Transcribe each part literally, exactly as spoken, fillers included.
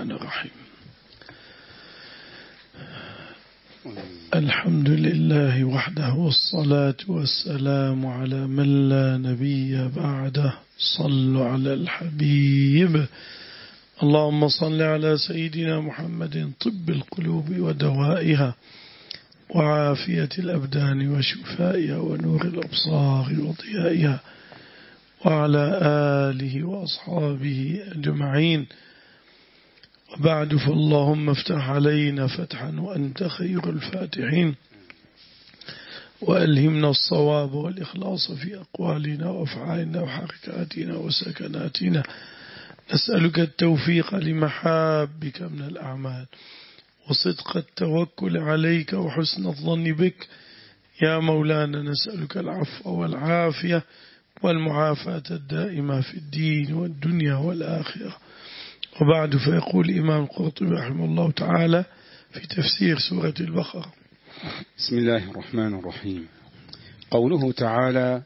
الرحمن الرحيم. الحمد لله وحده والصلاة والسلام على من لا نبي بعده. صلوا على الحبيب. اللهم صل على سيدنا محمد طب القلوب ودوائها وعافية الأبدان وشفائها ونور الأبصار وضيائها وعلى آله وأصحابه أجمعين. وبعد، فاللهم افتح علينا فتحا وأنت خير الفاتحين، وألهمنا الصواب والإخلاص في أقوالنا وأفعالنا وحركاتنا وسكناتنا. نسألك التوفيق لمحابك من الأعمال وصدق التوكل عليك وحسن الظن بك يا مولانا. نسألك العفو والعافية والمعافاة الدائمة في الدين والدنيا والآخرة. وبعد، فيقول الإمام القرطبي رحمه الله تعالى في تفسير سورة البقرة: بسم الله الرحمن الرحيم. قوله تعالى: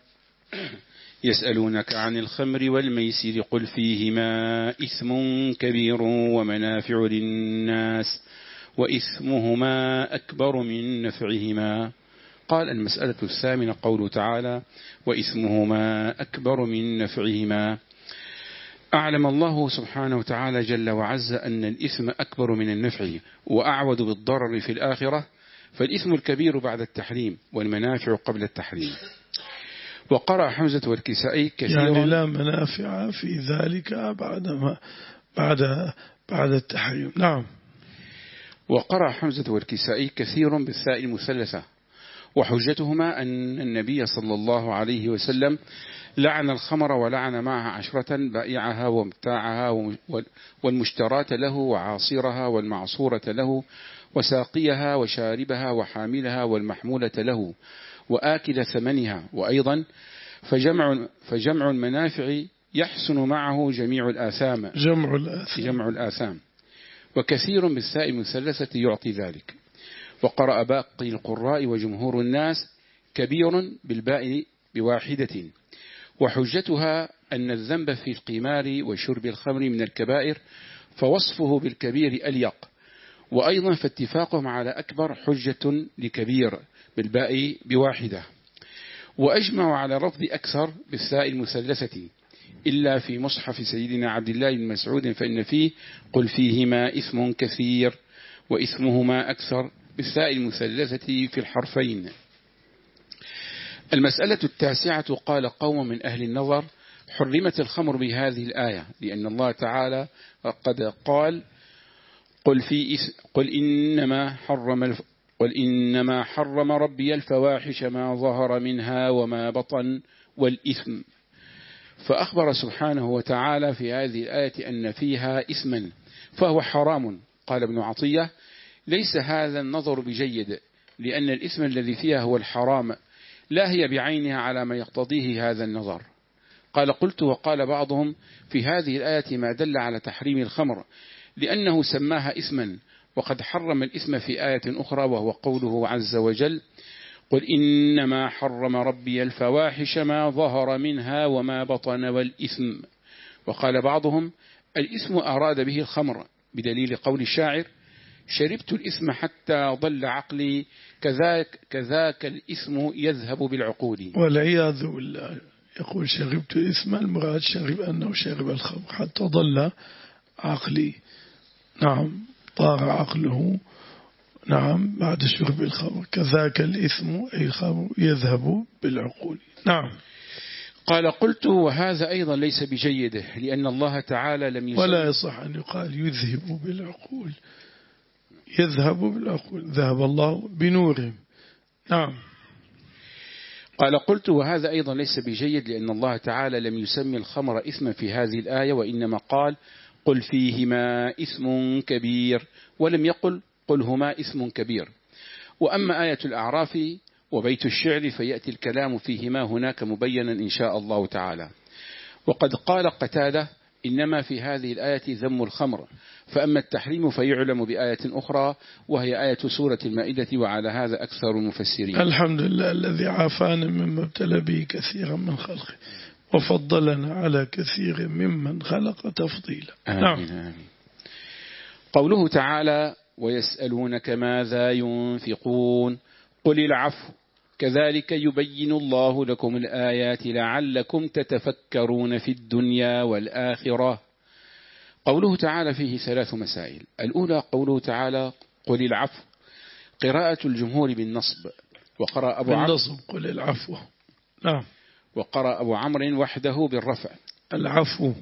يسألونك عن الخمر والميسر قل فيهما إثم كبير ومنافع للناس وإثمهما أكبر من نفعهما. قال: المسألة الثامنة قوله تعالى: وإثمهما أكبر من نفعهما. أعلم الله سبحانه وتعالى جل وعز أن الإثم أكبر من النفع وأعود بالضرر في الآخرة، فالإثم الكبير بعد التحريم والمنافع قبل التحريم. وقرأ حمزة والكسائي كثيرا، يعني لا منافع في ذلك بعد ما بعد بعد التحريم. نعم. وقرأ حمزة والكسائي كثير بالثاء المثلثة، وحجتهما أن النبي صلى الله عليه وسلم لعن الخمر ولعن معها عشرة: بائعها ومبتاعها والمشتراة له وعاصرها والمعصورة له وساقيها وشاربها وحاملها والمحمولة له وآكل ثمنها. وأيضا فجمع, فجمع المنافع يحسن معه جميع الآثام جمع الآثام, جمع الآثام. وكثير بالثاء المثلثة يعطي ذلك. وقرأ باقي القراء وجمهور الناس كبير بالباء بواحدة، وحجتها أن الذنب في القمار وشرب الخمر من الكبائر، فوصفه بالكبير أليق. وأيضا فاتفاقهم على أكبر حجة لكبير بالباء بواحدة. وأجمعوا على لفظ أكثر بالثاء المثلثة إلا في مصحف سيدنا عبد الله بن مسعود، فإن فيه قل فيهما إثم كثير وإثمهما أكثر بالثاء المثلثة في الحرفين. المسألة التاسعة قال قوم من أهل النظر: حرمت الخمر بهذه الآية، لأن الله تعالى قد قال: قل, في قل, إنما حرم قل إنما حرم ربي الفواحش ما ظهر منها وما بطن والإثم. فأخبر سبحانه وتعالى في هذه الآية أن فيها إثما فهو حرام. قال ابن عطية: ليس هذا النظر بجيد، لأن الإثم الذي فيها هو الحرام، لا هي بعينها على ما يقتضيه هذا النظر. قال: قلت: وقال بعضهم في هذه الآية ما دل على تحريم الخمر، لأنه سماها إثما، وقد حرم الإثم في آية أخرى، وهو قوله عز وجل: قل إنما حرم ربي الفواحش ما ظهر منها وما بطن والإثم. وقال بعضهم: الإثم أراد به الخمر، بدليل قول الشاعر: شربت الإثم حتى ضل عقلي كذاك, كذاك الإثم يذهب بالعقول. والعياذ بالله. يقول: شربت الإثم، المراد شرب أنه شرب الخمر حتى ضل عقلي. نعم، طار عقله. نعم، بعد شرب الخمر. كذاك الإثم أي الخمر يذهب بالعقول. نعم. قال: قلت: وهذا أيضا ليس بجيد، لأن الله تعالى لم يسمي، ولا يصح أن يقال يذهب بالعقول. يذهب بالعقول، ذهب الله بنورهم. نعم. قال: قلت: وهذا أيضا ليس بجيد، لأن الله تعالى لم يسمي الخمر إثما في هذه الآية، وإنما قال: قل فيهما إثم كبير، ولم يقل قل هما إثم كبير. وأما آية الأعراف وبيت الشعر فيأتي الكلام فيهما هناك مبينا إن شاء الله تعالى. وقد قال قتادة: إنما في هذه الآية ذم الخمر، فأما التحريم فيعلم بآية أخرى وهي آية سورة المائدة، وعلى هذا أكثر المفسرين. الحمد لله الذي عافانا مما ابتلى به كثيرا من خلقه وفضلنا على كثير ممن خلق تفضيلا. آمين. نعم. آمين. قوله تعالى ويسألونك ماذا ينفقون قل العفو كذلك يبين الله لكم الآيات لعلكم تتفكرون في الدنيا والآخرة. قوله تعالى فيه ثلاث مسائل. الأولى قوله تعالى قل العفو، قراءة الجمهور بالنصب، وقرأ أبو عمرو بالنصب قل العفو. نعم. وقرأ أبو عمرو وحده بالرفع العفو.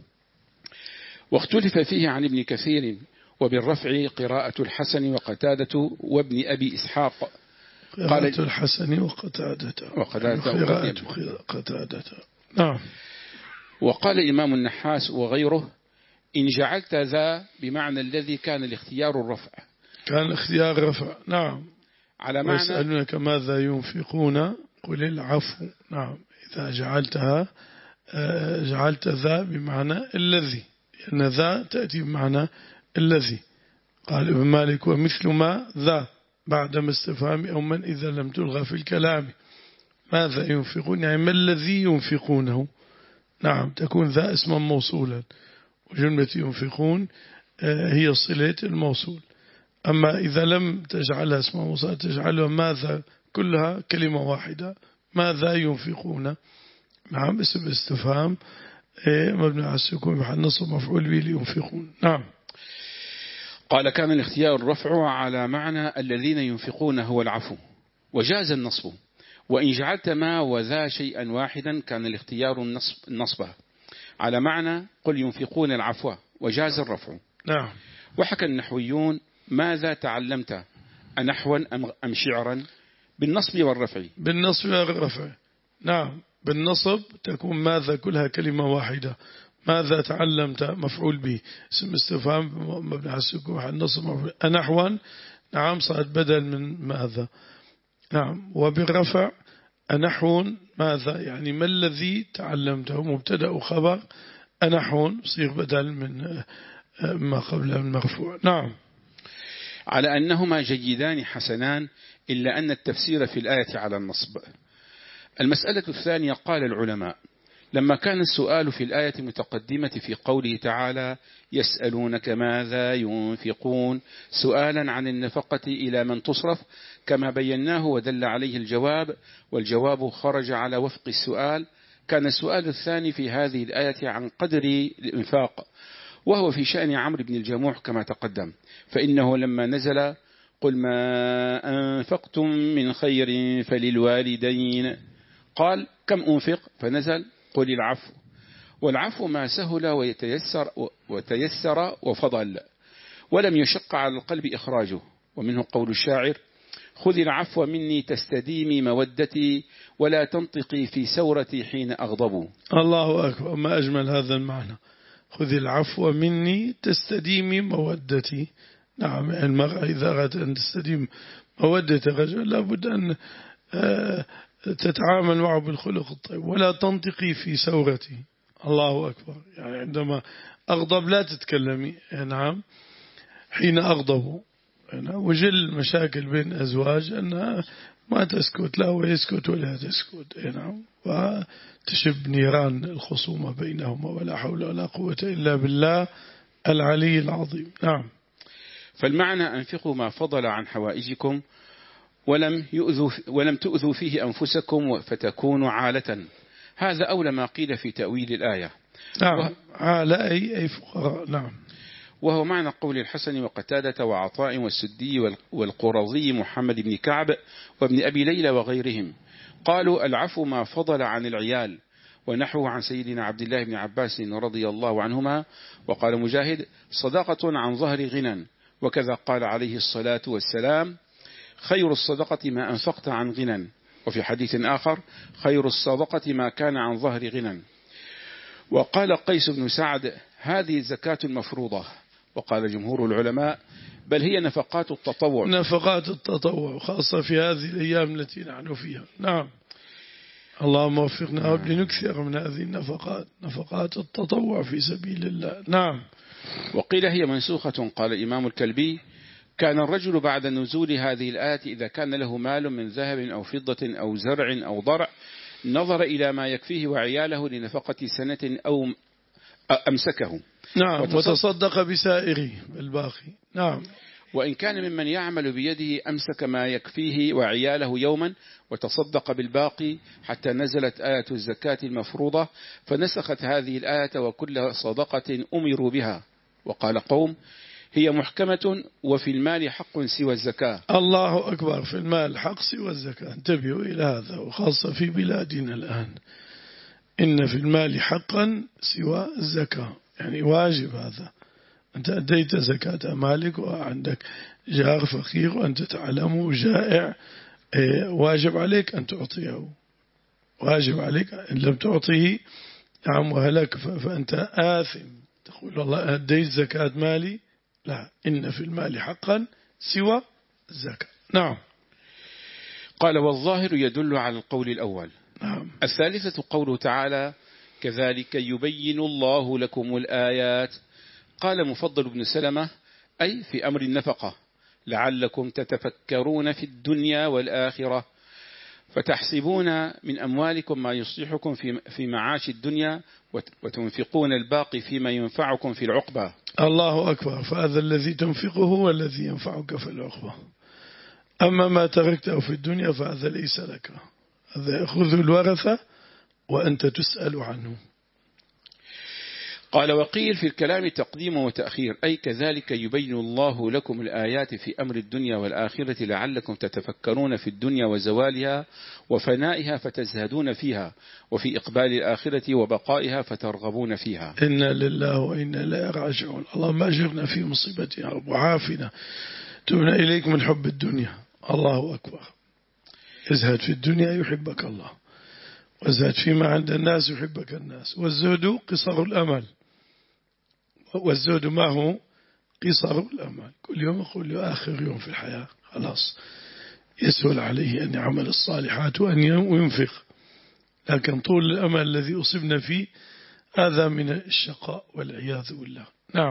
واختلف فيه عن ابن كثير وبالرفع قراءة الحسن وقتادة وابن أبي إسحاق. قراءة الحسن وقتادة وقتادة يعني قراءة قتادة. نعم. وقال الإمام النحاس وغيره إن جعلت ذا بمعنى الذي كان الاختيار الرفع، كان اختيار رفع. نعم. على معنى ويسألونك ماذا ينفقون قل العفو. نعم. إذا جعلتها جعلت ذا بمعنى الذي، لأن ذا تأتي بمعنى الذي. قال ابن مالك ومثل ما ذا بعدما استفهام أو من إذا لم تلغى في الكلام. ماذا ينفقون يعني ما الذي ينفقونه. نعم. تكون ذا اسما موصولا، وجملة ينفقون هي صلة الموصول. أما إذا لم تجعلها اسما موصولا تجعلها ماذا كلها كلمة واحدة، ماذا ينفقون. نعم. اسم استفهام مبني على السكون بحال نصب مفعول به لينفقون. نعم. قال كان الاختيار الرفع على معنى الذين ينفقون هو العفو، وجاز النصب. وإن جعلت ما وذا شيئا واحدا كان الاختيار النصب على معنى قل ينفقون العفو، وجاز الرفع. نعم. وحكى النحويون ماذا تعلمت أنحوا أم شعرا بالنصب والرفع. بالنصب والرفع. نعم. بالنصب تكون ماذا كلها كلمة واحدة. ماذا تعلمت مفعول به اسم استفهام مبني على السكون على النصب مفعول. أنحوا نعم صارت بدل من ماذا. نعم. وبالرفع أنحو ماذا يعني ما الذي تعلمته مبتدأ وخبر. أنحو صيغ بدل من ما قبل المرفوع. نعم. على أنهما جيدان حسنان، إلا أن التفسير في الآية على النصب. المسألة الثانية قال العلماء لما كان السؤال في الآية متقدمة في قوله تعالى يسألونك ماذا ينفقون سؤالا عن النفقة إلى من تصرف كما بيناه ودل عليه الجواب، والجواب خرج على وفق السؤال، كان السؤال الثاني في هذه الآية عن قدر الإنفاق، وهو في شأن عمرو بن الجموح كما تقدم. فإنه لما نزل قل ما أنفقتم من خير فللوالدين قال كم أنفق فنزل قل العفو، والعفو ما سهل ويتيسر, وتيسر وفضل ولم يشق على القلب إخراجه. ومنه قول الشاعر خذ العفو مني تستديمي مودتي ولا تنطقي في سورتي حين أغضب. الله أكبر، ما أجمل هذا المعنى. خذ العفو مني تستديمي مودتي. نعم. المرأة إذا أردت أن تستديم مودة الرجل لابد أن تتعامل معه بالخلق الطيب ولا تنطقي في سورتي. الله أكبر. يعني عندما أغضب لا تتكلمي. نعم. حين أغضب. وجل مشاكل بين أزواج أنها ما تسكت، لا ويسكت ولا تسكت. نعم. وتشب نيران الخصومة بينهما ولا حول ولا قوة إلا بالله العلي العظيم. نعم. فالمعنى أنفقوا ما فضل عن حوائجكم ولم يؤذوا ولم تؤذوا فيه أنفسكم فتكونوا عالة. هذا أولى ما قيل في تأويل الآية. نعم. عالة أي أي فقراء. نعم. وهو معنى قول الحسن وقتادة وعطاء والسدي والقرظي محمد بن كعب وابن أبي ليلى وغيرهم. قالوا العفو ما فضل عن العيال، ونحوه عن سيدنا عبد الله بن عباس رضي الله عنهما. وقال مجاهد صدقة عن ظهر غنى، وكذا قال عليه الصلاة والسلام خير الصدقة ما أنفقت عن غنى، وفي حديث آخر خير الصدقة ما كان عن ظهر غنى. وقال قيس بن سعد هذه زكاة مفروضة. وقال جمهور العلماء بل هي نفقات التطوع. نفقات التطوع خاصة في هذه الأيام التي نحن فيها. نعم. اللهم وفقنا لنكثر من هذه النفقات، نفقات التطوع في سبيل الله. نعم. وقيل هي منسوخة. قال الإمام الكلبي كان الرجل بعد نزول هذه الآية إذا كان له مال من ذهب أو فضة أو زرع أو ضرع نظر إلى ما يكفيه وعياله لنفقة سنة أو أمسكه، نعم وتصدق بسائره الباقي. نعم. وإن كان ممن يعمل بيده أمسك ما يكفيه وعياله يوما وتصدق بالباقي حتى نزلت آية الزكاة المفروضة فنسخت هذه الآية وكل صدقة أمروا بها. وقال قوم هي محكمة وفي المال حق سوى الزكاة. الله أكبر، في المال حق سوى الزكاة. انتبهوا إلى هذا، وخاصة في بلادنا الآن إن في المال حقا سوى الزكاة، يعني واجب هذا. أنت أديت زكاة مالك وعندك جار فقير وأنت تعلمه جائع، واجب عليك أن تعطيه، واجب عليك إن لم تعطيه نعم وهلك فأنت آثم. تقول والله أديت زكاة مالي، لا، إن في المال حقا سوى الزكاة. نعم. قال والظاهر يدل على القول الأول. نعم. الثالثة قوله تعالى كذلك يبين الله لكم الآيات. قال مفضل بن سلمة أي في أمر النفقة لعلكم تتفكرون في الدنيا والآخرة فتحسبون من أموالكم ما يصلحكم في معاش الدنيا وتنفقون الباقي فيما ينفعكم في العقبة. الله أكبر. فهذا الذي تنفقه هو الذي ينفعك في العقبة، أما ما تركته في الدنيا فهذا ليس لك، هذا يأخذ الورثة وأنت تسأل عنه. قال وقيل في الكلام تقديم وتأخير أي كذلك يبين الله لكم الآيات في أمر الدنيا والآخرة لعلكم تتفكرون في الدنيا وزوالها وفنائها فتزهدون فيها وفي إقبال الآخرة وبقائها فترغبون فيها. إنا لله وإنا إليه راجعون. اللهم أجرنا في مصيبتنا وعافنا، تبنا إليك من حب الدنيا. الله أكبر. ازهد في الدنيا يحبك الله، وازهد فيما عند الناس يحبك الناس. والزهد قصر الأمل، والزهد ما هو قصر الأمل. كل يوم أقول له آخر يوم في الحياة خلاص يسهل عليه أن يعمل الصالحات وأن ينفق، لكن طول الأمل الذي أصبنا فيه هذا من الشقاء والعياذ بالله. نعم.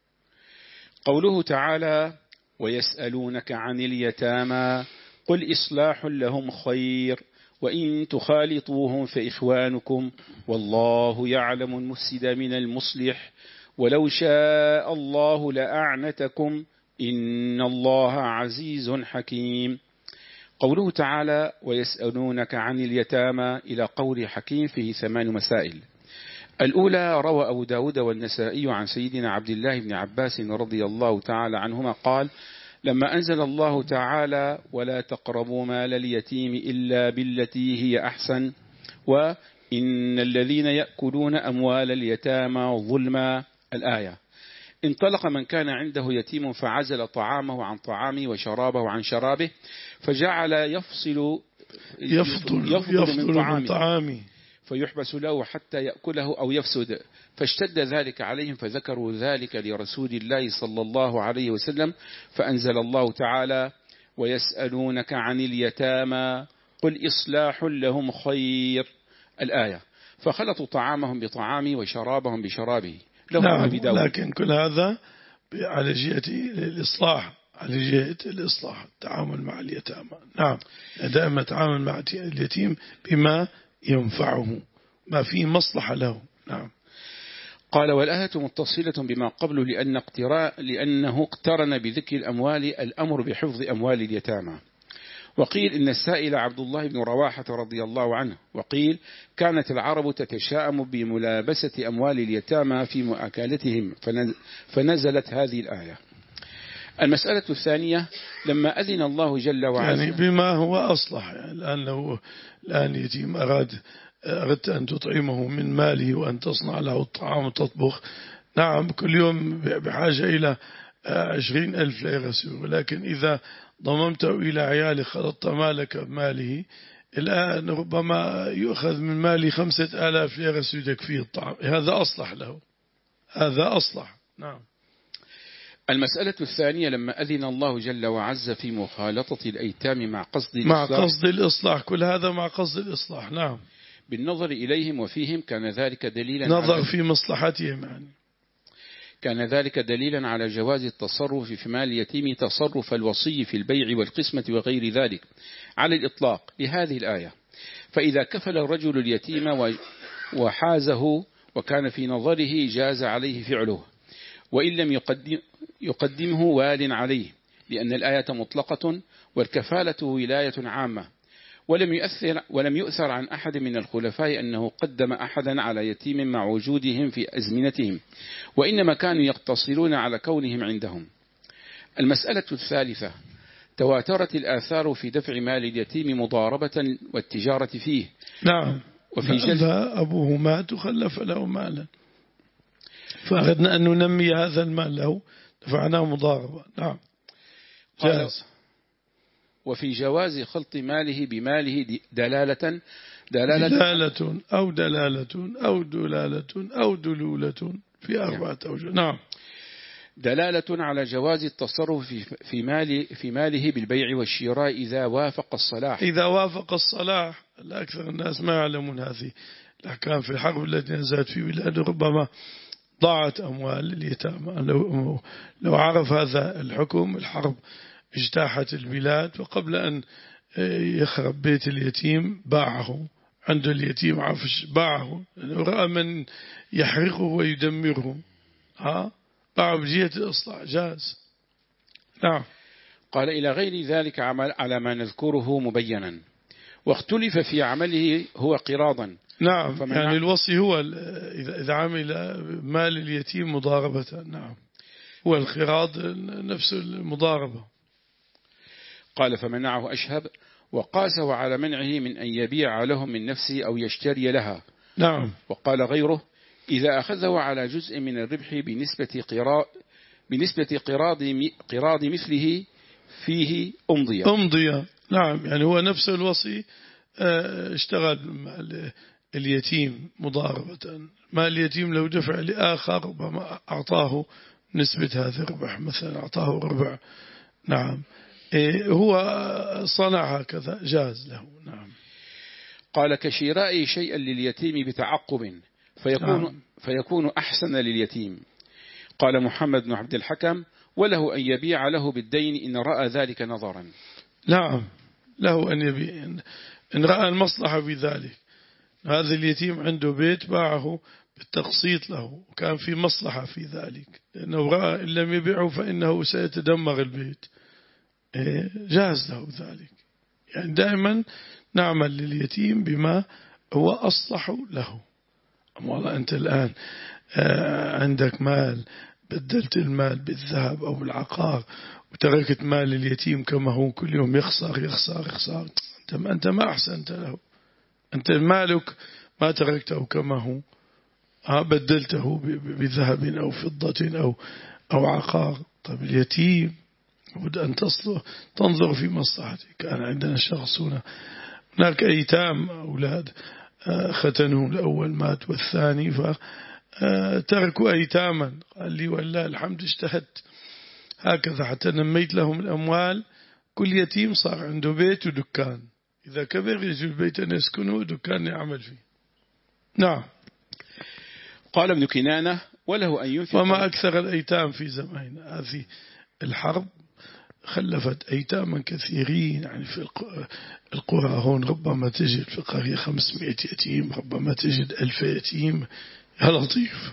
قوله تعالى ويسألونك عن اليتامى قل إصلاح لهم خير وإن تخالطوهم فإخوانكم والله يعلم المفسد من المصلح ولو شاء الله لأعنتكم إن الله عزيز حكيم. قوله تعالى ويسألونك عن اليتامى إلى قول حكيم فيه ثمان مسائل. الأولى روى أبو داود والنسائي عن سيدنا عبد الله بن عباس رضي الله تعالى عنهما قال لما أنزل الله تعالى ولا تقربوا مال اليتيم إلا بالتي هي أحسن وإن الذين يأكلون أموال اليتامى ظلما الآية، انطلق من كان عنده يتيم فعزل طعامه عن طعامه وشرابه عن شرابه فجعل يفصل يفضل, يفضل, يفضل من طعامه, طعامه فيحبس له حتى يأكله أو يفسد، فاشتد ذلك عليهم فذكروا ذلك لرسول الله صلى الله عليه وسلم فأنزل الله تعالى ويسألونك عن اليتامى قل إصلاح لهم خير الآية، فخلطوا طعامهم بطعامه وشرابهم بشرابه. نعم. لكن كل هذا على جهة الإصلاح، على جهة الإصلاح التعامل مع اليتامى. نعم. دائما تعامل مع اليتيم بما ينفعه ما فيه مصلحة له. نعم. قال والآية متصلة بما قبله لأن اقتراء لأنه اقترن بذكر الأموال الأمر بحفظ أموال اليتامى. وقيل إن السائل عبد الله بن رواحة رضي الله عنه، وقيل كانت العرب تتشاءم بملابسة أموال اليتامى في مؤاكلتهم فنزلت هذه الآية. المسألة الثانية لما أذن الله جل وعلا يعني بما هو أصلح، يعني الآن لو الآن يتيم أراد أردت أن تطعمه من ماله وأن تصنع له الطعام وتطبخ، نعم كل يوم بحاجة إلى عشرين ألف ليرة سورية، لكن إذا ضممته إلى عيالك خلطت مالك بماله الآن ربما يؤخذ من ماله خمسة آلاف ليرة سورية فيه الطعام، هذا أصلح له، هذا أصلح. نعم. المسألة الثانية لما أذن الله جل وعز في مخالطة الأيتام مع قصد الإصلاح مع قصد الإصلاح كل هذا مع قصد الإصلاح. نعم. بالنظر إليهم وفيهم كان ذلك دليلا نظر في مصلحتهم، يعني كان ذلك دليلا على جواز التصرف في مال اليتيم تصرف الوصي في البيع والقسمة وغير ذلك على الإطلاق لهذه الآية. فإذا كفل الرجل اليتيم وحازه وكان في نظره جاز عليه فعله، وإن لم يقدم يقدمه وال عليه، لأن الآية مطلقة والكفالة ولاية عامة. ولم يؤثر ولم يؤثر عن أحد من الخلفاء أنه قدم أحدا على يتيم مع وجودهم في أزمنتهم، وإنما كانوا يقتصرون على كونهم عندهم. المسألة الثالثة: تواترت الآثار في دفع مال اليتيم مضاربة والتجارة فيه. نعم. وفي جلد أبوه مات وخلف له مالا، فأردنا أن ننمي هذا المال له، دفعناه مضاربة. نعم جاز. وفي جواز خلط ماله بماله دلالة دلالة, دلالة أو دلالة أو دلالة أو دلولة في أربعة أوجه. نعم. دلالة على جواز التصرف في في مال في ماله بالبيع والشراء إذا وافق الصلاح. إذا وافق الصلاح. الأكثر الناس ما يعلمون هذه الأحكام في الحرب التي نزلت في بلاد، ربما ضاعت أموال اليتامى. لو لو عرف هذا الحكم، الحرب اجتاحت البلاد، وقبل أن يخرب بيت اليتيم باعه، عنده اليتيم عفش باعه، رأى من يحرقه ويدمره، ها باعه بجهة الإصلاح، جاز. نعم. قال: إلى غير ذلك عمل على ما نذكره مبينا، واختلف في عمله هو قراضا. نعم، يعني الوصي هو إذا عمل مال اليتيم مضاربة. نعم، هو القراض نفس المضاربة. قال: فمنعه أشهب، وقاسه على منعه من أن يبيع لهم من نفسه أو يشتري لها. نعم. وقال غيره: إذا أخذه على جزء من الربح بنسبة قراض بنسبة قراض قراض مثله فيه أمضية. أمضية. نعم، يعني هو نفس الوصي اشتغل مع اليتيم مضاربة، ما اليتيم لو دفع لآخر ربما أعطاه نسبة هذا الربح، مثلا أعطاه ربع. نعم، هو صنع هكذا، جاز له. نعم. قال: كشراء شيئا لليتيم بتعقب فيكون, نعم. فيكون أحسن لليتيم. قال محمد بن عبد الحكم: وله أن يبيع له بالدين إن رأى ذلك نظرا. نعم، له أن يبيع إن رأى المصلحة بذلك. هذا اليتيم عنده بيت باعه بالتقسيط له، وكان في مصلحة في ذلك، لأنه رأى إن لم يبيعه فإنه سيتدمر البيت، جاز له ذلك. يعني دائما نعمل لليتيم بما هو أصلح له. والله أنت الآن عندك مال، بدلت المال بالذهب أو بالعقار وتركت مال اليتيم كما هو، كل يوم يخسر يخسر يخسر، أنت ما أحسنت له. أنت مالك ما تركته كما هو، بدلته بذهب أو فضة أو أو عقار. طيب اليتيم لابد أن تصله تنظر في مصلحتك. كان عندنا شخص هنا، هناك أيتام أولاد ختنهم الأول مات والثاني فتركوا أيتاما. قال لي: والله الحمد اجتهدت هكذا حتى نميت لهم الأموال. كل يتيم صار عنده بيت ودكان، إذا كبر يجي البيت أن يسكنه ودكان يعمل فيه. نعم. قال ابن كنانة: وله أن ينفق. وما أكثر الأيتام في زماننا، هذه الحرب خلفت أيتاما كثيرين. يعني في القرى هون ربما تجد في قرية خمسمائة يتيم، ربما تجد ألف يتيم. يا لطيف.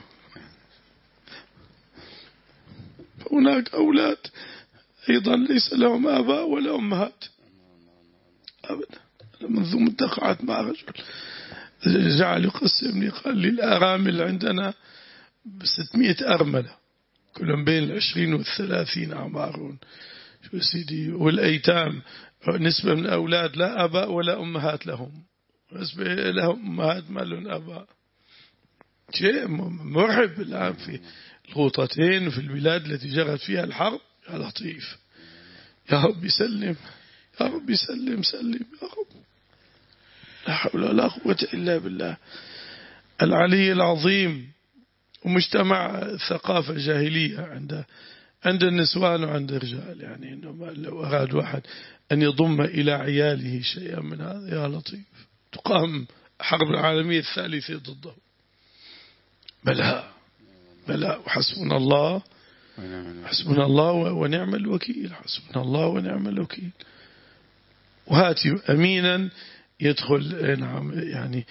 هناك أولاد أيضا ليس لهم آباء ولا أمهات أبدا. منذ مدقعت مع رجل جعل يقسمني، قال لي: الأرامل عندنا بستمائة أرملة، كلهم بين العشرين والثلاثين أعمارون. شو سيدي، والأيتام نسبة من أولاد لا أباء ولا أمهات لهم، نسبة لهم أمهات ما لهم أباء. شيء مرعب الآن في الغوطتين وفي البلاد التي جرت فيها الحرب. يا لطيف، يا رب يسلم، يا رب يسلم سلم يا رب. لا حول ولا قوة إلا بالله العلي العظيم. ومجتمع ثقافة جاهلية عند عند النسوان وعند الرجال، يعني إنه لو أراد واحد أن يضم إلى عياله شيئا من هذا، يا لطيف، تقام حرب العالمية الثالثة ضده. بلى بلى، وحسبنا الله حسبنا الله ونعم الوكيل، حسبنا الله ونعم الوكيل. وهاتي أمينا يدخل، نعم، يعني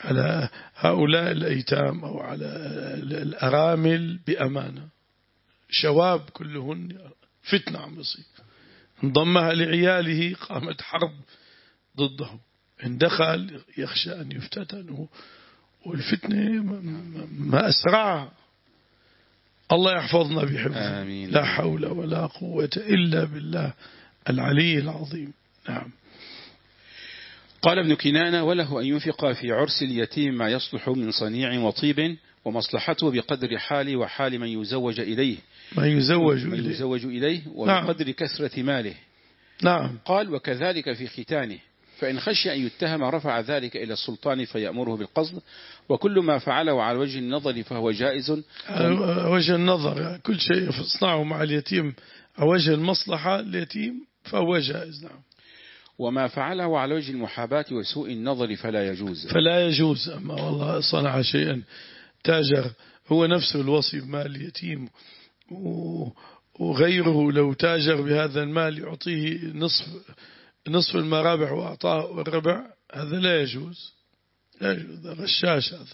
على هؤلاء الأيتام أو على الأرامل بأمانة. شواب كلهن فتنة عم بصير، انضمها لعياله قامت حرب ضده، إن دخل يخشى أن يفتتن، والفتنة ما أسرعها. الله يحفظنا بحفظه. آمين. لا حول ولا قوة إلا بالله العلي العظيم. نعم. قال ابن كنانة: وله أن ينفق في عرس اليتيم ما يصلح من صنيع وطيب، ومصلحته بقدر حال وحال من يزوج إليه ما يزوج من إليه, يزوج إليه وبقدر نعم. كثرة ماله. نعم. قال: وكذلك في ختانه، فإن خشي أن يتهم رفع ذلك إلى السلطان فيأمره بالقصد، وكل ما فعله على وجه النظر فهو جائز. وجه النظر كل شيء يصنعه مع اليتيم على وجه المصلحة اليتيم فهو جائز. نعم. وما فعله على وجه المحاباة وسوء النظر فلا يجوز. فلا يجوز. أما والله صنع شيئا تاجر هو نفسه الوصي بمال اليتيم، وغيره لو تاجر بهذا المال يعطيه نصف نصف المرابح وأعطاه الربع، هذا لا يجوز، لا يجوز، غشاش هذا.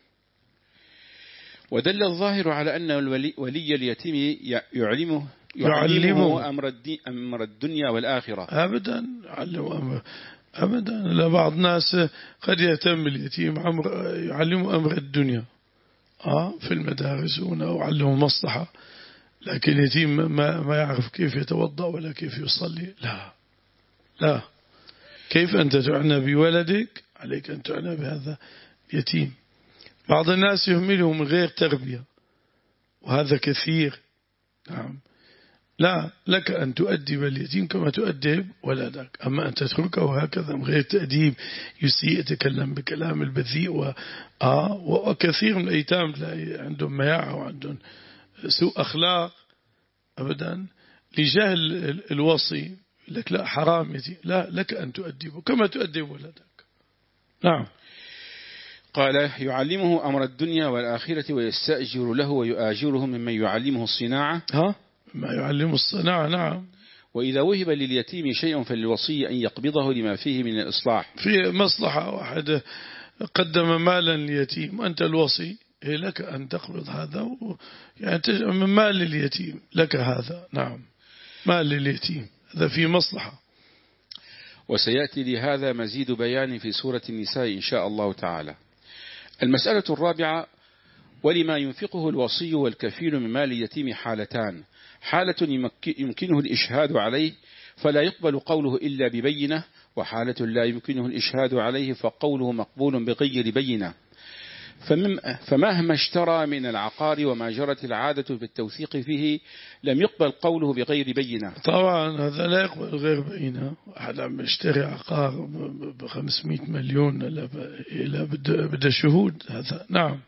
ودل الظاهر على أن الولي ولي اليتيم يعلمه يعلمه أمر, أمر الدنيا والآخرة. أبدا يعلمه أمر أبدا. لبعض الناس قد يهتم اليتيم يعلمه أمر الدنيا آه في المدارس ويعلمه مصلحة، لكن اليتيم ما ما يعرف كيف يتوضأ ولا كيف يصلي. لا لا، كيف أنت تعنى بولدك؟ عليك أن تعنى بهذا يتيم. بعض الناس يهمله من غير تربية وهذا كثير. نعم. لا، لك أن تؤدب اليتيم كما تؤدب ولدك، أما أن تتركه هكذا من غير تأديب يسيء، يتكلم بكلام البذيء و... آه وكثير من الأيتام عندهم مياعة وعندهم سوء أخلاق أبدا لجهل الوصي. لك لا حرام يتيم، لا، لك أن تؤدبه كما تؤدب ولدك. نعم. قال: يعلمه أمر الدنيا والآخرة ويستأجر له ويؤاجره ممن يعلمه الصناعة. ها؟ ما يعلمه الصناعة. نعم. وإذا وهب لليتيم شيء فللوصي أن يقبضه لما فيه من الإصلاح. في مصلحة، واحد قدم مالا لليتيم وأنت الوصي، لك أن تقبض هذا و... يعني من مال اليتيم لك هذا. نعم، مال لليتيم هذا في مصلحة. وسيأتي لهذا مزيد بيان في سورة النساء إن شاء الله تعالى. المسألة الرابعة: ولما ينفقه الوصي والكفيل من مال اليتيم حالتان: حالة يمكنه الإشهاد عليه فلا يقبل قوله إلا ببينة، وحالة لا يمكنه الإشهاد عليه فقوله مقبول بغير بينة. فمهما اشترى من العقار وما جرت العادة بالتوثيق فيه لم يقبل قوله بغير بينة. طبعا هذا لا يقبل غير بينة. أحد عم يشتري عقار بخمسمائة مليون إلى بده شهود هذا. نعم.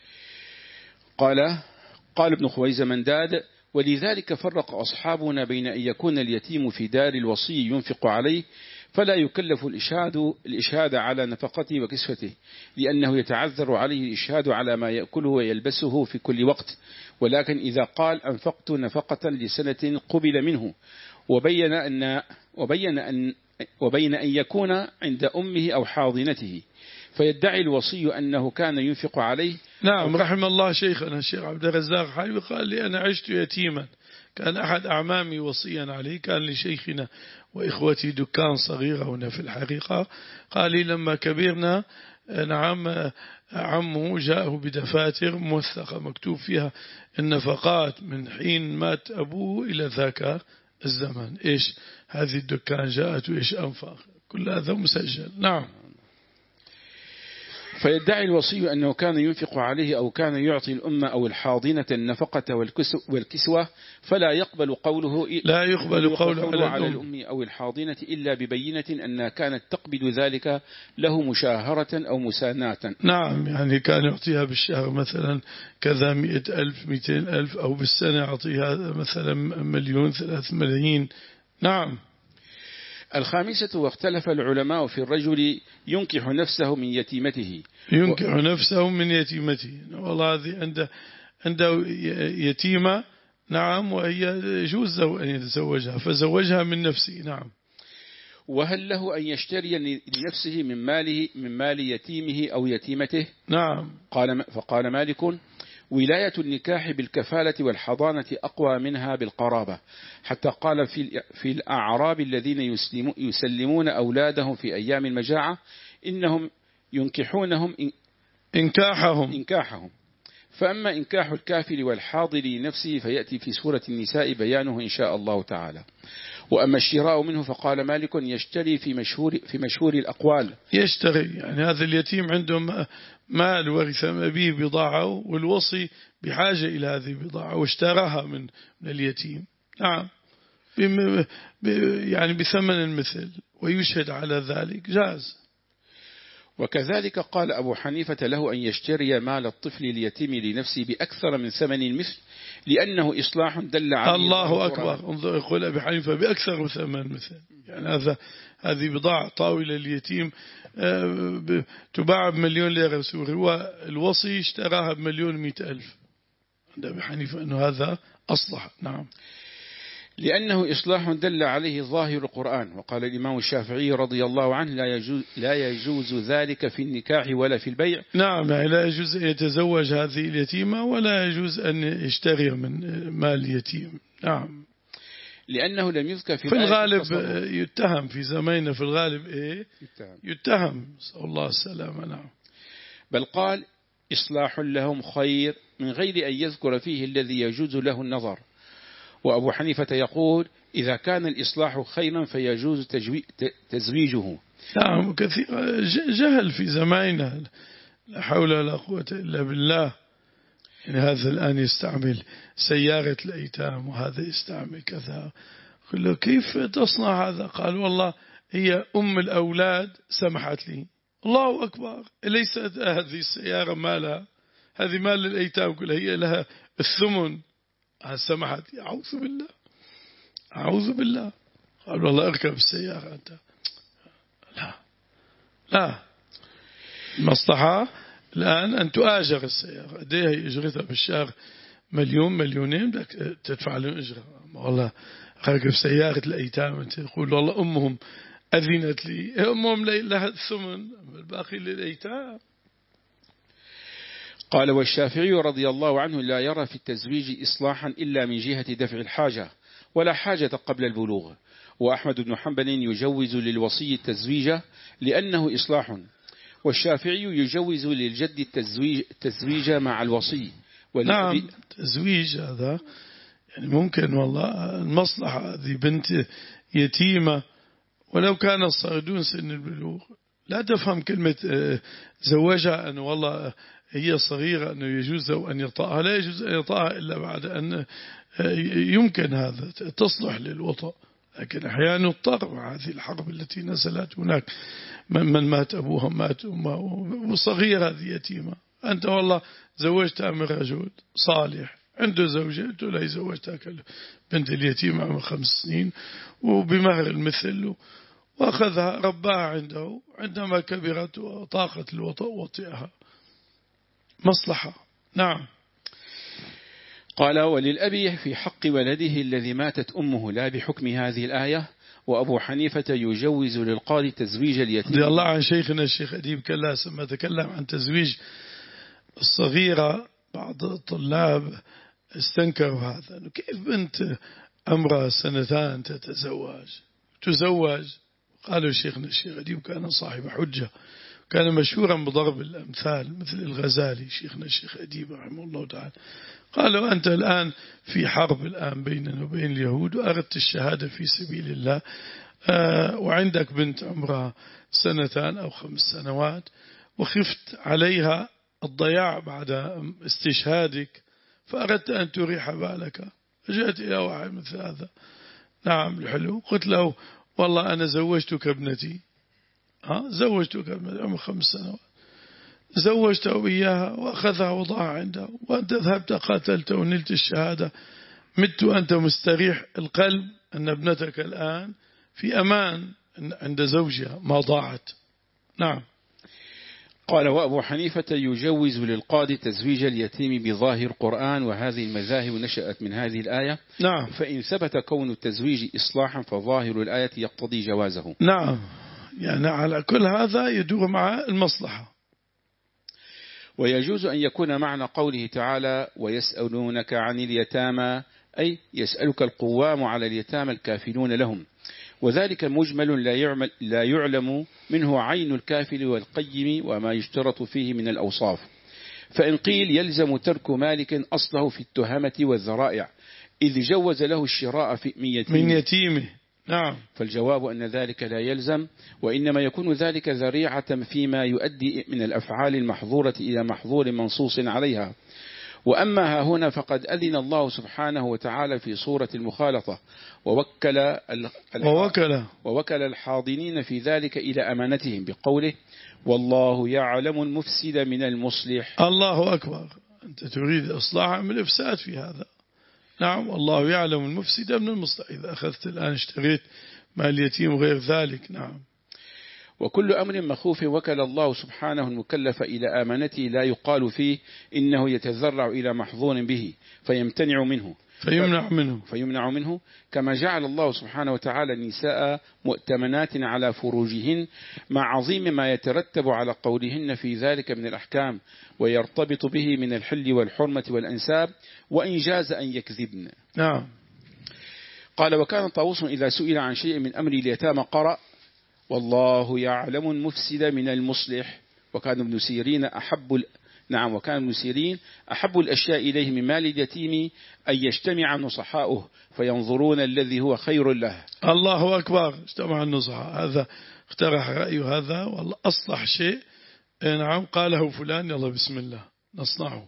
قال قال ابن خويزمنداد: ولذلك فرق أصحابنا بين أن يكون اليتيم في دار الوصي ينفق عليه فلا يكلف الإشهاد, الإشهاد على نفقته وكسفته، لأنه يتعذر عليه الإشهاد على ما يأكله ويلبسه في كل وقت، ولكن إذا قال أنفقت نفقة لسنة قبل منه، وبين أن, وبين أن, وبين أن يكون عند أمه أو حاضنته فيدعي الوصي أنه كان ينفق عليه. نعم. رحم الله شيخنا الشيخ عبد الرزاق حبيب قال لي: أنا عشت يتيما، كان أحد أعمامي وصيا عليه، كان لشيخنا وإخوتي دكان صغيرة هنا في الحقيقة. قال لي لما كبرنا نعم عمه جاءه بدفاتر موثقة مكتوب فيها النفقات من حين مات أبوه إلى ذاك الزمن، إيش هذه الدكان جاءت وإيش أنفق، كل هذا مسجل. نعم. فيدعي الوصي أنه كان ينفق عليه أو كان يعطي الأمة أو الحاضنة النفقة والكسوة، فلا يقبل قوله لا يقبل قوله على, على الأم أو الحاضنة إلا ببينة أنها كانت تقبض ذلك له مشاهرة أو مساناة. نعم، يعني كان يعطيها بالشهر مثلا كذا مئة ألف مئتين ألف، أو بالسنة يعطيها مثلا مليون ثلاث ملايين. نعم. الخامسة: واختلف العلماء في الرجل ينكح نفسه من يتيمته. ينكح و... نفسه من يتيمته. والله هذه عنده عنده يتيمة. نعم. وهي يجوز أن يتزوجها فزوجها من نفسه. نعم. وهل له أن يشتري لنفسه من ماله من مال يتيمه أو يتيمته؟ نعم. قال فقال مالك: ولاية النكاح بالكفالة والحضانة أقوى منها بالقرابة، حتى قال في في الأعراب الذين يسلمون أولادهم في أيام المجاعة إنهم ينكحونهم إنكاحهم إنكاحهم فأما إنكاح الكافر والحاضر لنفسه فيأتي في سورة النساء بيانه إن شاء الله تعالى. وأما الشراء منه فقال مالك: يشتري في مشهور في مشهور الأقوال. يشتري يعني هذا اليتيم عنده مال ورث أبيه بضاعة، والوصي بحاجة إلى هذه البضاعة واشتراها من من اليتيم. نعم، يعني بثمن المثل ويشهد على ذلك جاز. وكذلك قال أبو حنيفة: له أن يشتري مال الطفل اليتيم لنفسه بأكثر من ثمن المثل لأنه إصلاح دل عليه. الله أكبر. انظر، يقول أبي حنيفة بأكثر من ثمن المثل، يعني هذا هذه بضاعة طاولة اليتيم تباع بمليون ليرة سوري، والوصي اشتراها بمليون مئة ألف. عند أبي حنيفة أنه هذا أصلح. نعم، لأنه إصلاح دل عليه ظاهر القرآن. وقال الإمام الشافعي رضي الله عنه: لا يجوز, لا يجوز ذلك في النكاح ولا في البيع. نعم، يعني لا يجوز أن يتزوج هذه اليتيمة ولا يجوز أن يشتري من مال اليتيم. نعم، لأنه لم يذكر في, في الغالب يتهم في زماننا، في الغالب إيه يتهم, يتهم صلى الله السلامة. نعم، بل قال: إصلاح لهم خير، من غير أن يذكر فيه الذي يجوز له النظر. وأبو حنيفة يقول: إذا كان الإصلاح خيرا فيجوز تزويجه. نعم، كثير جهل في زماننا، لا حول ولا قوة إلا بالله. يعني هذا الآن يستعمل سيارة الأيتام، وهذا يستعمل كذا، قل كيف تصنع هذا؟ قال: والله هي أم الأولاد سمحت لي. الله أكبر، ليست هذه السيارة مالها، هذه مال الأيتام كلها، هي لها الثمن، سمحت. أعوذ بالله، أعوذ بالله. قال: والله اركب السيارة أنت. لا لا، المصلحة الآن أن تؤاجر السيارة. قديه هي أجرتها بالشهر؟ مليون مليونين، بدك تدفع لهم أجرة. والله اركب سيارة الأيتام، أنت تقول والله أمهم أذنت لي، أمهم لها الثمن، الباقي للأيتام. قال: والشافعي رضي الله عنه لا يرى في التزويج إصلاحا إلا من جهة دفع الحاجة، ولا حاجة قبل البلوغ. وأحمد بن حنبل يجوز للوصي التزويج لأنه إصلاح، والشافعي يجوز للجد التزويج, التزويج مع الوصي. نعم، التزويج هذا يعني ممكن، والله المصلحة هذه بنت يتيمة ولو كان صار سن البلوغ، لا تفهم كلمة زوجها أن والله هي صغيرة أنه يجوز أن يطأها. لا يجوز أن يطأها إلا بعد أن يمكن هذا تصلح للوطأ. لكن أحيانا اضطر مع هذه الحرب التي نزلت، هناك من مات أبوها مات أمها وصغيرة هذه يتيمة، أنت والله زوجتها من رجل صالح عنده زوجة، أنت لا زوجتها بنت اليتيمة من خمس سنين وبمهر المثل، وأخذها رباها عنده، عندما كبرت وطاقت الوطأ وطئها. مصلحة. نعم. قال: وللأبي في حق ولده الذي ماتت أمه، لا بحكم هذه الآية. وأبو حنيفة يجوز للقاضي تزويج اليتيم. رضي الله عن شيخنا الشيخ أديب كلاس لما تكلم عن تزويج الصغيرة، بعض الطلاب استنكروا هذا، كيف بنت عمرها سنتان تتزوج تزوج؟ قالوا شيخنا الشيخ أديب كان صاحب حجة، كان مشهورا بضرب الأمثال مثل الغزالي. شيخنا الشيخ أديب رحمه الله تعالى قالوا: أنت الآن في حرب الآن بيننا وبين اليهود، وأردت الشهادة في سبيل الله، آه وعندك بنت عمرها سنتان أو خمس سنوات، وخفت عليها الضياع بعد استشهادك، فأردت أن تريح بالك، فجاءت إلى واحد مثل هذا، نعم الحلو، قلت له: والله أنا زوجتك ابنتي، ها زوجتك ابنتي عمر خمس سنوات، زوجته إياها وأخذها وضعها عنده، وأنت ذهبت قاتلت ونلت الشهادة، مت وأنت مستريح القلب أن ابنتك الآن في أمان عند زوجها، ما ضاعت. نعم. قال وأبو حنيفة يجوز للقاضي تزويج اليتيم بظاهر القرآن، وهذه المذاهب نشأت من هذه الآية. نعم. فإن ثبت كون التزويج إصلاحا فظاهر الآية يقتضي جوازه. نعم، يعني على كل هذا يدور مع المصلحة. ويجوز أن يكون معنى قوله تعالى ويسألونك عن اليتامى أي يسألك القوام على اليتامى الكافلون لهم، وذلك مجمل لا يعمل لا يعلم منه عين الكافل والقيم وما يشترط فيه من الأوصاف. فإن قيل يلزم ترك مالك أصله في التهمة والذرائع إذ جوز له الشراء في من يتيمه, من يتيمه. نعم. فالجواب أن ذلك لا يلزم، وإنما يكون ذلك ذريعة فيما يؤدي من الأفعال المحظورة إلى محظور منصوص عليها. وأما ها هنا فقد أذن الله سبحانه وتعالى في سورة المخالطة ووكل ووكل ووكل الحاضنين في ذلك إلى أمانتهم بقوله والله يعلم المفسد من المصلح. الله أكبر، أنت تريد إصلاح من الإفساد في هذا. نعم، والله يعلم المفسد من المصلح. إذا أخذت الآن اشتريت مال اليتيم غير ذلك. نعم. وكل أمر مخوف وكل الله سبحانه المكلف إلى أمانته لا يقال فيه إنه يتذرع إلى محظور به فيمتنع منه فيمنع منه فيمنع منه كما جعل الله سبحانه وتعالى النساء مؤتمنات على فروجهن مع عظيم ما يترتب على قولهن في ذلك من الأحكام ويرتبط به من الحل والحرمة والأنساب، وإن جاز أن يكذبن. نعم. قال وكان طاووس إذا سئل عن شيء من أمر اليتامى قرأ والله يعلم المفسد من المصلح. وكان ابن سيرين أحب نعم وكان ابن سيرين أحب الأشياء إليه من مال اليتيم أن يجتمع نصحاؤه فينظرون الذي هو خير له. الله أكبر، اجتمع النصحاء، هذا اقترح رأي هذا والله أصلح شيء. نعم، قاله فلان، يلا بسم الله نصنعه.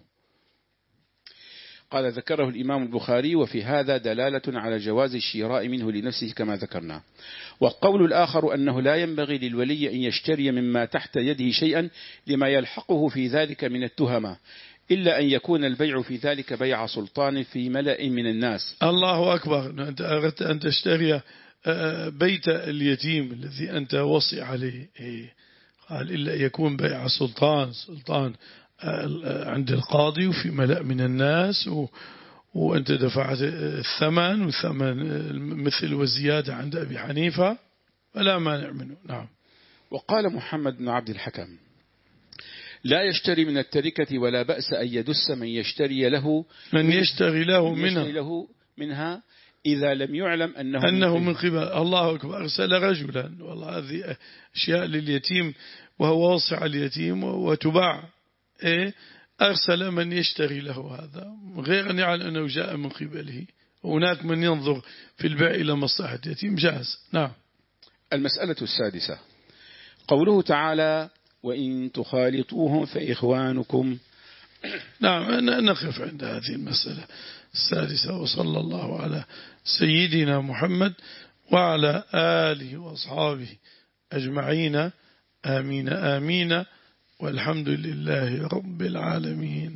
قال ذكره الإمام البخاري وفي هذا دلالة على جواز الشراء منه لنفسه كما ذكرنا. والقول الآخر أنه لا ينبغي للولي أن يشتري مما تحت يده شيئا لما يلحقه في ذلك من التهمة، إلا أن يكون البيع في ذلك بيع سلطان في ملأ من الناس. الله أكبر، أنت أردت أن تشتري بيت اليتيم الذي أنت وصي عليه، قال إلا يكون بيع سلطان سلطان عند القاضي وفي ملأ من الناس و... وأنت دفعت الثمن والثمن مثل وزيادة عند أبي حنيفة فلا مانع منه. نعم. وقال محمد بن عبد الحكم لا يشتري من التركة ولا بأس أن يدس من يشتري له من يشتري له من منها, يشتري له منها إذا لم يعلم أنه, أنه من قبل. الله أكبر، أرسل رجلا والله هذه أشياء لليتيم وهو وصع اليتيم وتباع، إيه أرسل من يشتري له هذا غير أن يعلم أنه جاء من قبله. هناك من ينظر في البيع إلى مصلحة اليتيم جاهز. نعم. المسألة السادسة قوله تعالى وإن تخالطوهم فإخوانكم. نعم، نقف عند هذه المسألة السادسة. وصلى الله على سيدنا محمد وعلى آله وأصحابه أجمعين. آمين آمين، والحمد لله رب العالمين.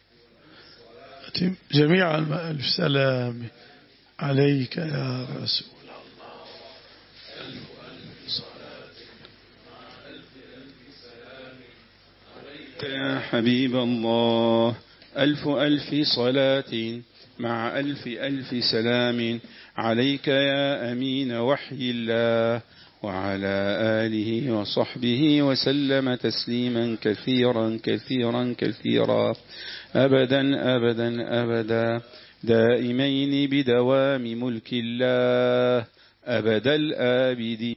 جميعا الف سلام عليك يا رسول الله. ألف ألف صلاة مع ألف ألف سلام عليك يا حبيب الله. ألف ألف صلاة مع ألف ألف سلام عليك يا أمين وحي الله وعلى آله وصحبه وسلم تسليما كثيرا كثيرا كثيرا أبدا أبدا أبدا دائمين بدوام ملك الله أبد الآبدين.